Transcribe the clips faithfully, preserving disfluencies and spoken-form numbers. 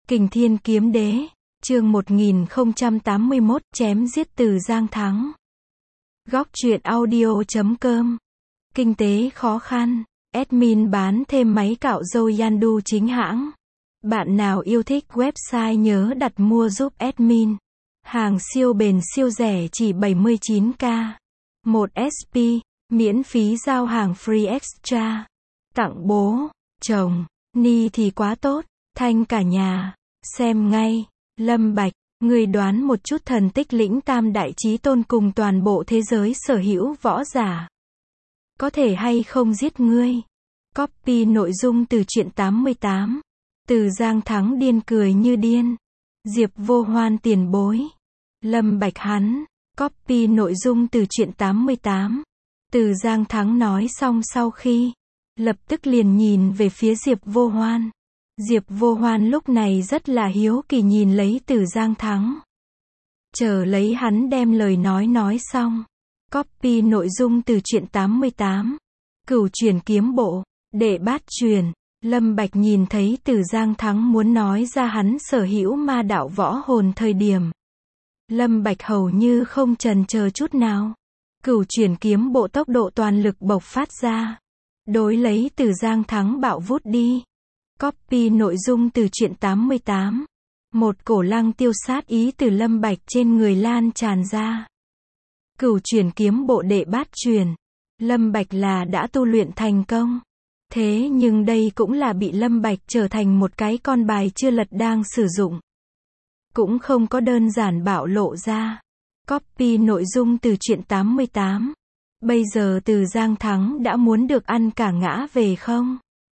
Kình Thiên Kiếm Đế, chương một nghìn không trăm tám mươi mốt, chém giết Từ Giang Thắng. Góc truyện audio chấm com. Kinh tế khó khăn, admin bán thêm máy cạo râu Yandu chính hãng. Bạn nào yêu thích website nhớ đặt mua giúp admin. Hàng siêu bền siêu rẻ chỉ bảy mươi chín k. một ét pê, miễn phí giao hàng free extra. Tặng bố, chồng, ni thì quá tốt, thanh cả nhà. Xem ngay, Lâm Bạch, người đoán một chút thần tích lĩnh tam đại chí tôn cùng toàn bộ thế giới sở hữu võ giả. Có thể hay không giết ngươi? Copy nội dung từ truyện tám mươi tám. Từ Giang Thắng điên cười như điên. Diệp Vô Hoan tiền bối. Lâm Bạch hắn. Copy nội dung từ truyện tám mươi tám. Từ Giang Thắng nói xong sau khi, lập tức liền nhìn về phía Diệp Vô Hoan. Diệp Vô Hoan lúc này rất là hiếu kỳ nhìn lấy Từ Giang Thắng. Chờ lấy hắn đem lời nói nói xong. Copy nội dung từ truyện tám mươi tám. Cửu truyền kiếm bộ, đệ bát truyền. Lâm Bạch nhìn thấy Từ Giang Thắng muốn nói ra hắn sở hữu ma đạo võ hồn thời điểm. Lâm Bạch hầu như không chần chờ chút nào. Cửu truyền kiếm bộ tốc độ toàn lực bộc phát ra. Đối lấy Từ Giang Thắng bạo vút đi. Copy nội dung từ truyện tám mươi tám. Một cổ lăng tiêu sát ý từ Lâm Bạch trên người lan tràn ra. Cửu truyền kiếm bộ đệ bát truyền. Lâm Bạch là đã tu luyện thành công. Thế nhưng đây cũng là bị Lâm Bạch trở thành một cái con bài chưa lật đang sử dụng. Cũng không có đơn giản bạo lộ ra. Copy nội dung từ truyện tám mươi tám. Bây giờ Từ Giang Thắng đã muốn được ăn cả ngã về không?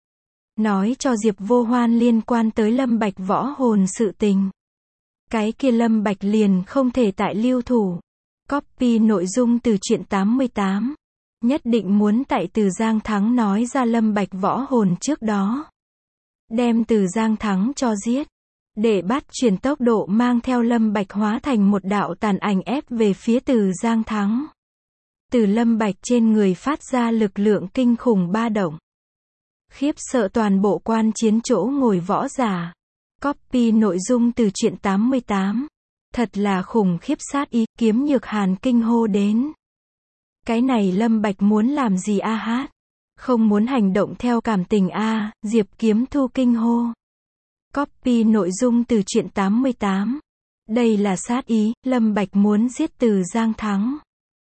Nói cho Diệp Vô Hoan liên quan tới Lâm Bạch võ hồn sự tình. Cái kia Lâm Bạch liền không thể tại lưu thủ. Copy nội dung từ truyện tám mươi tám. Nhất định muốn tại Từ Giang Thắng nói ra Lâm Bạch võ hồn trước đó. Đem Từ Giang Thắng cho giết. Để bắt truyền tốc độ mang theo Lâm Bạch hóa thành một đạo tàn ảnh ép về phía Từ Giang Thắng. Từ Lâm Bạch trên người phát ra lực lượng kinh khủng ba động. Khiếp sợ toàn bộ quan chiến chỗ ngồi võ giả. Copy nội dung từ truyện tám mươi tám. Thật là khủng khiếp sát ý, kiếm nhược hàn kinh hô đến. Cái này Lâm Bạch muốn làm gì a hát? Không muốn hành động theo cảm tình a, Diệp Kiếm Thu kinh hô. Copy nội dung từ truyện tám mươi tám. Đây là sát ý, Lâm Bạch muốn giết Từ Giang Thắng.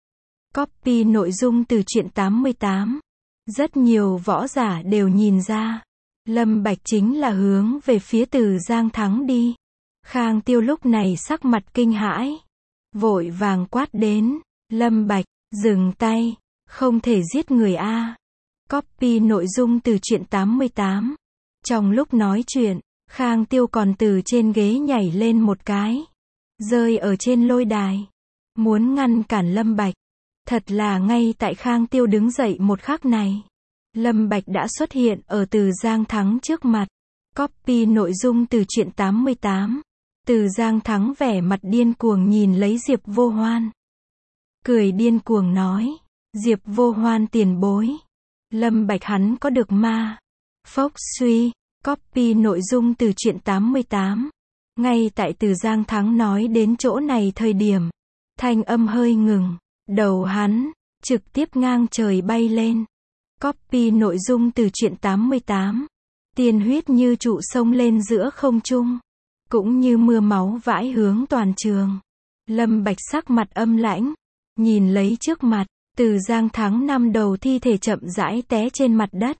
Copy nội dung từ truyện tám mươi tám. Rất nhiều võ giả đều nhìn ra. Lâm Bạch chính là hướng về phía Từ Giang Thắng đi. Khang Tiêu lúc này sắc mặt kinh hãi. Vội vàng quát đến. Lâm Bạch, dừng tay. Không thể giết người a. Copy nội dung từ truyện tám mươi tám. Trong lúc nói chuyện, Khang Tiêu còn từ trên ghế nhảy lên một cái. Rơi ở trên lôi đài. Muốn ngăn cản Lâm Bạch. Thật là ngay tại Khang Tiêu đứng dậy một khắc này. Lâm Bạch đã xuất hiện ở Từ Giang Thắng trước mặt. Copy nội dung từ truyện tám mươi tám. Từ Giang Thắng vẻ mặt điên cuồng nhìn lấy Diệp Vô Hoan. Cười điên cuồng nói. Diệp Vô Hoan tiền bối. Lâm Bạch hắn có được ma. Phốc suy. Copy nội dung từ truyện tám mươi tám. Ngay tại Từ Giang Thắng nói đến chỗ này thời điểm. Thanh âm hơi ngừng. Đầu hắn, trực tiếp ngang trời bay lên. Copy nội dung từ truyện tám mươi tám. Tiên huyết như trụ sông lên giữa không trung. Cũng như mưa máu vãi hướng toàn trường. Lâm Bạch sắc mặt âm lãnh. Nhìn lấy trước mặt, Từ Giang Thắng năm đầu thi thể chậm rãi té trên mặt đất.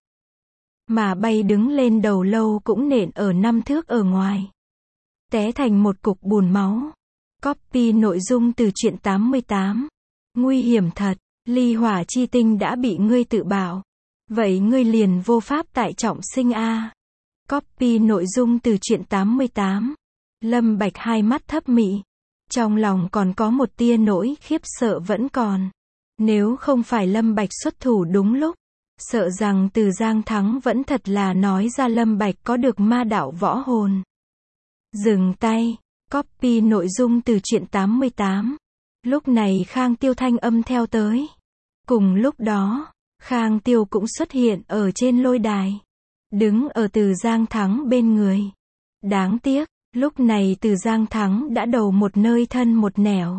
Mà bay đứng lên đầu lâu cũng nện ở năm thước ở ngoài. Té thành một cục bùn máu. Copy nội dung từ truyện tám mươi tám. Nguy hiểm thật, ly hỏa chi tinh đã bị ngươi tự bảo. Vậy ngươi liền vô pháp tại trọng sinh a. Copy nội dung từ truyện tám mươi tám. Lâm Bạch hai mắt thấp mị. Trong lòng còn có một tia nỗi khiếp sợ vẫn còn. Nếu không phải Lâm Bạch xuất thủ đúng lúc, sợ rằng Từ Giang Thắng vẫn thật là nói ra Lâm Bạch có được ma đạo võ hồn. Dừng tay. Copy nội dung từ truyện tám mươi tám. Lúc này Khang Tiêu thanh âm theo tới. Cùng lúc đó, Khang Tiêu cũng xuất hiện ở trên lôi đài. Đứng ở Từ Giang Thắng bên người. Đáng tiếc, Lúc này Từ Giang Thắng đã đầu một nơi thân một nẻo.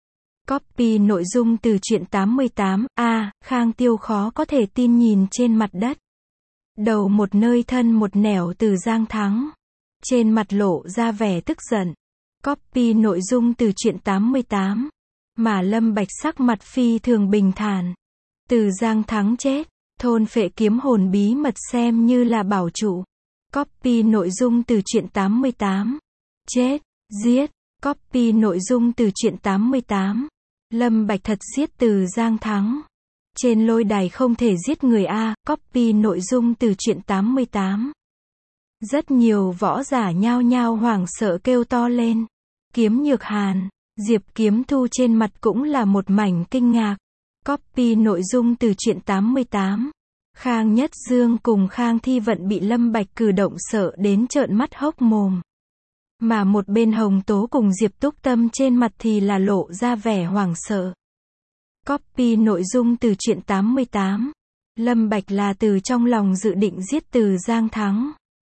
Copy nội dung từ truyện tám mươi tám, a, Khang Tiêu khó có thể tin nhìn trên mặt đất. Đầu một nơi thân một nẻo Từ Giang Thắng. Trên mặt lộ ra vẻ tức giận. Copy nội dung từ truyện tám mươi tám. Mà Lâm Bạch sắc mặt phi thường bình thản. Từ Giang Thắng chết. Thôn phệ kiếm hồn bí mật xem như là bảo trụ. Copy nội dung từ truyện tám mươi tám. Chết, giết. Copy nội dung từ truyện tám mươi tám. Lâm Bạch thật giết Từ Giang Thắng. Trên lôi đài không thể giết người a, copy nội dung từ truyện tám mươi tám. Rất nhiều võ giả nhao nhao hoảng sợ kêu to lên. Kiếm Nhược Hàn, Diệp Kiếm Thu trên mặt cũng là một mảnh kinh ngạc. Copy nội dung từ truyện tám mươi tám. Khang Nhất Dương cùng Khang Thi Vận bị Lâm Bạch cử động sợ đến trợn mắt hốc mồm. Mà một bên Hồng Tố cùng Diệp Túc Tâm trên mặt thì là lộ ra vẻ hoảng sợ. Copy nội dung từ truyện tám mươi tám. Lâm Bạch là từ trong lòng dự định giết Từ Giang Thắng.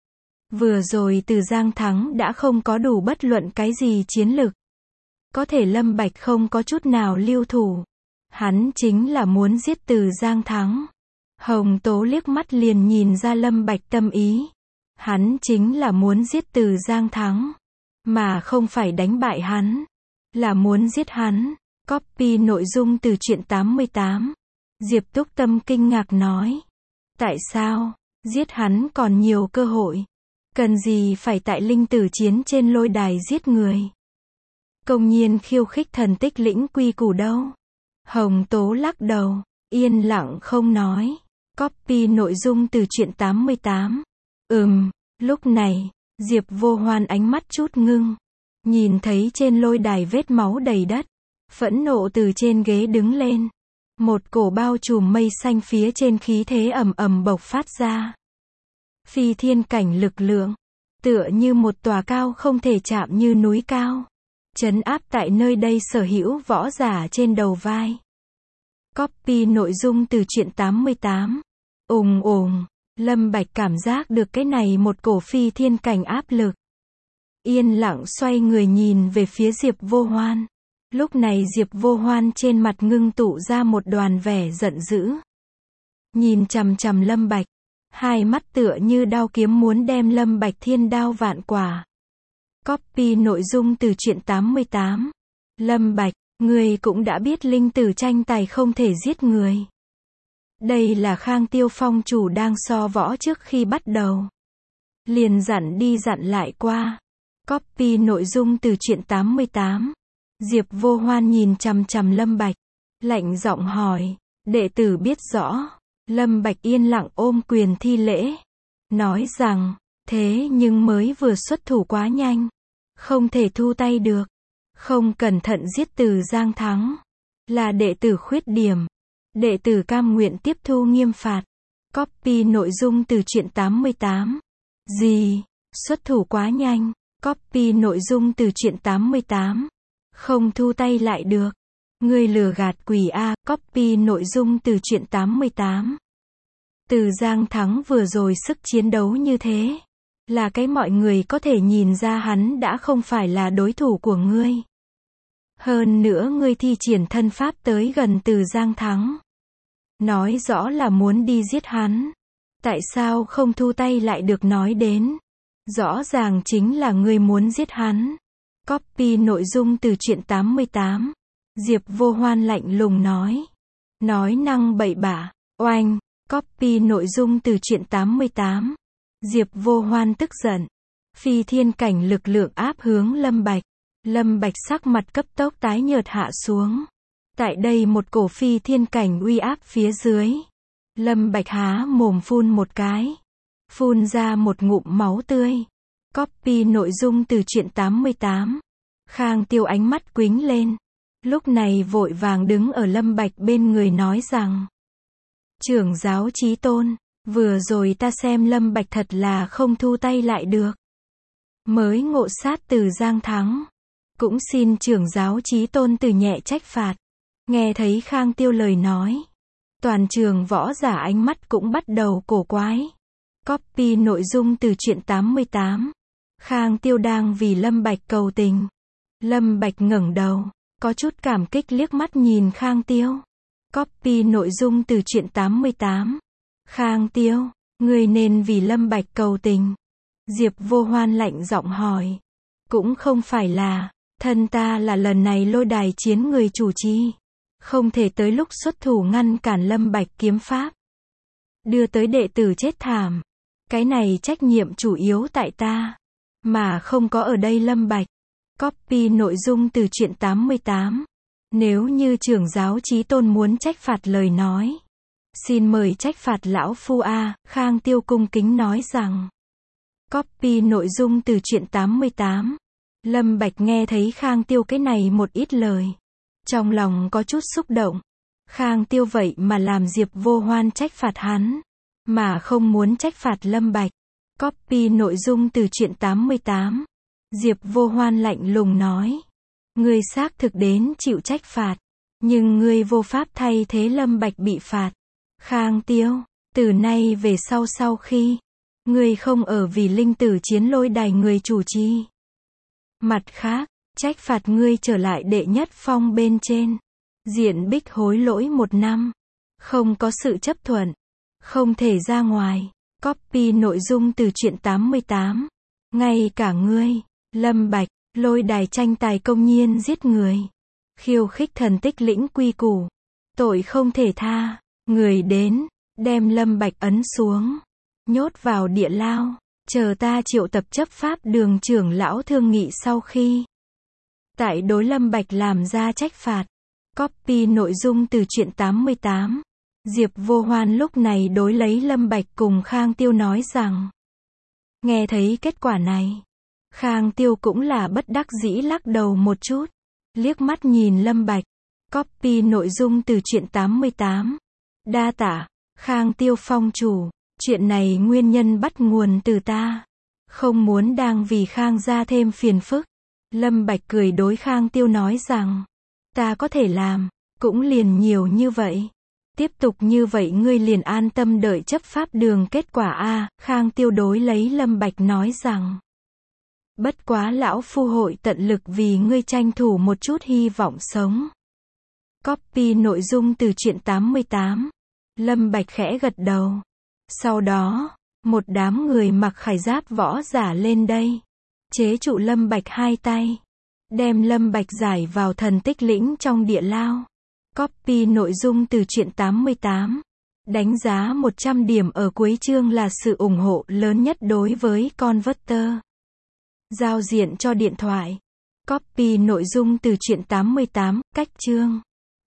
Vừa rồi Từ Giang Thắng đã không có đủ bất luận cái gì chiến lực. Có thể Lâm Bạch không có chút nào lưu thủ. Hắn chính là muốn giết Từ Giang Thắng. Hồng Tố liếc mắt liền nhìn ra Lâm Bạch tâm ý. Hắn chính là muốn giết Từ Giang Thắng. Mà không phải đánh bại hắn. Là muốn giết hắn. Copy nội dung từ truyện tám mươi tám. Diệp Túc Tâm kinh ngạc nói. Tại sao? Giết hắn còn nhiều cơ hội. Cần gì phải tại linh tử chiến trên lôi đài giết người. Công nhiên khiêu khích thần tích lĩnh quy củ đâu. Hồng Tố lắc đầu. Yên lặng không nói. Copy nội dung từ truyện tám mươi tám. Ừm, lúc này, Diệp Vô Hoan ánh mắt chút ngưng. Nhìn thấy trên lôi đài vết máu đầy đất. Phẫn nộ từ trên ghế đứng lên. Một cổ bao trùm mây xanh phía trên khí thế ầm ầm bộc phát ra. Phi thiên cảnh lực lượng. Tựa như một tòa cao không thể chạm như núi cao. Trấn áp tại nơi đây sở hữu võ giả trên đầu vai. Copy nội dung từ truyện tám mươi tám. Ùng ùng. Lâm Bạch cảm giác được cái này một cổ phi thiên cảnh áp lực. Yên lặng xoay người nhìn về phía Diệp Vô Hoan. Lúc này Diệp Vô Hoan trên mặt ngưng tụ ra một đoàn vẻ giận dữ. Nhìn chằm chằm Lâm Bạch. Hai mắt tựa như đao kiếm muốn đem Lâm Bạch thiên đao vạn quả. Copy nội dung từ truyện tám mươi tám. Lâm Bạch, người cũng đã biết linh tử tranh tài không thể giết người. Đây là Khang Tiêu Phong chủ đang so võ trước khi bắt đầu. Liền dặn đi dặn lại qua. Copy nội dung từ truyện tám mươi tám. Diệp Vô Hoan nhìn chằm chằm Lâm Bạch. Lạnh giọng hỏi. Đệ tử biết rõ. Lâm Bạch yên lặng ôm quyền thi lễ. Nói rằng, thế nhưng mới vừa xuất thủ quá nhanh. Không thể thu tay được. Không cẩn thận giết Từ Giang Thắng. Là đệ tử khuyết điểm. Đệ tử cam nguyện tiếp thu nghiêm phạt. Copy nội dung từ truyện tám mươi tám. Gì? Xuất thủ quá nhanh. Copy nội dung từ truyện tám mươi tám. Không thu tay lại được. Ngươi lừa gạt quỷ a. Copy nội dung từ truyện tám mươi tám. Từ Giang Thắng vừa rồi sức chiến đấu như thế. Là cái mọi người có thể nhìn ra hắn đã không phải là đối thủ của ngươi. Hơn nữa ngươi thi triển thân pháp tới gần Từ Giang Thắng. Nói rõ là muốn đi giết hắn. Tại sao không thu tay lại được nói đến? Rõ ràng chính là ngươi muốn giết hắn. Copy nội dung từ truyện tám mươi tám. Diệp Vô Hoan lạnh lùng nói. Nói năng bậy bạ, oanh. Copy nội dung từ truyện tám mươi tám. Diệp Vô Hoan tức giận. Phi thiên cảnh lực lượng áp hướng Lâm Bạch. Lâm Bạch sắc mặt cấp tốc tái nhợt hạ xuống. Tại đây một cổ phi thiên cảnh uy áp phía dưới. Lâm Bạch há mồm phun một cái. Phun ra một ngụm máu tươi. Copy nội dung từ truyện tám mươi tám. Khang Tiêu ánh mắt quính lên. Lúc này vội vàng đứng ở Lâm Bạch bên người nói rằng. Trưởng giáo Chí Tôn, vừa rồi ta xem Lâm Bạch thật là không thu tay lại được. Mới ngộ sát Từ Giang Thắng. Cũng xin trưởng giáo Chí Tôn từ nhẹ trách phạt. Nghe thấy Khang Tiêu lời nói. Toàn trường võ giả ánh mắt cũng bắt đầu cổ quái. Copy nội dung từ truyện tám mươi tám. Khang Tiêu đang vì Lâm Bạch cầu tình. Lâm Bạch ngẩng đầu, có chút cảm kích liếc mắt nhìn Khang Tiêu. Copy nội dung từ truyện tám mươi tám. Khang Tiêu, ngươi nên vì Lâm Bạch cầu tình. Diệp Vô Hoan lạnh giọng hỏi. Cũng không phải là, thân ta là lần này lôi đài chiến người chủ trì, không thể tới lúc xuất thủ ngăn cản Lâm Bạch kiếm pháp, đưa tới đệ tử chết thảm. Cái này trách nhiệm chủ yếu tại ta, mà không có ở đây Lâm Bạch. Copy nội dung từ truyện tám mươi tám. Nếu như trưởng giáo Chí Tôn muốn trách phạt lời nói, xin mời trách phạt lão phu a. Khang Tiêu cung kính nói rằng. Copy nội dung từ truyện tám mươi tám. Lâm Bạch nghe thấy Khang Tiêu cái này một ít lời, trong lòng có chút xúc động. Khang Tiêu vậy mà làm Diệp Vô Hoan trách phạt hắn, mà không muốn trách phạt Lâm Bạch. Copy nội dung từ truyện tám mươi tám. Diệp Vô Hoan lạnh lùng nói. Ngươi xác thực đến chịu trách phạt, nhưng ngươi vô pháp thay thế Lâm Bạch bị phạt. Khang Tiêu, từ nay về sau sau khi ngươi không ở vì linh tử chiến lôi đài người chủ trì, mặt khác, trách phạt ngươi trở lại đệ nhất phong bên trên. Diện bích hối lỗi một năm. Không có sự chấp thuận, không thể ra ngoài. Copy nội dung từ truyện tám mươi tám. Ngay cả ngươi, Lâm Bạch, lôi đài tranh tài công nhiên giết người, khiêu khích thần tích lĩnh quy củ, tội không thể tha. Người đến, đem Lâm Bạch ấn xuống, nhốt vào địa lao, chờ ta triệu tập chấp pháp đường trưởng lão thương nghị sau khi tại đối Lâm Bạch làm ra trách phạt. Copy nội dung từ truyện tám mươi tám. Diệp Vô Hoan lúc này đối lấy Lâm Bạch cùng Khang Tiêu nói rằng. Nghe thấy kết quả này, Khang Tiêu cũng là bất đắc dĩ lắc đầu một chút, liếc mắt nhìn Lâm Bạch. Copy nội dung từ truyện tám mươi tám. Đa tạ, Khang Tiêu phong chủ, chuyện này nguyên nhân bắt nguồn từ ta, không muốn đang vì Khang gia thêm phiền phức. Lâm Bạch cười đối Khang Tiêu nói rằng, ta có thể làm, cũng liền nhiều như vậy. Tiếp tục như vậy ngươi liền an tâm đợi chấp pháp đường kết quả a. Khang Tiêu đối lấy Lâm Bạch nói rằng, bất quá lão phu hội tận lực vì ngươi tranh thủ một chút hy vọng sống. Copy nội dung từ truyện tám mươi tám. Lâm Bạch khẽ gật đầu. Sau đó, một đám người mặc khải giáp võ giả lên đây, chế trụ Lâm Bạch hai tay, đem Lâm Bạch giải vào thần tích lĩnh trong địa lao. Copy nội dung từ truyện tám mươi tám. Đánh giá một trăm điểm ở cuối chương là sự ủng hộ lớn nhất đối với Converter. Giao diện cho điện thoại. Copy nội dung từ truyện tám mươi tám, cách chương.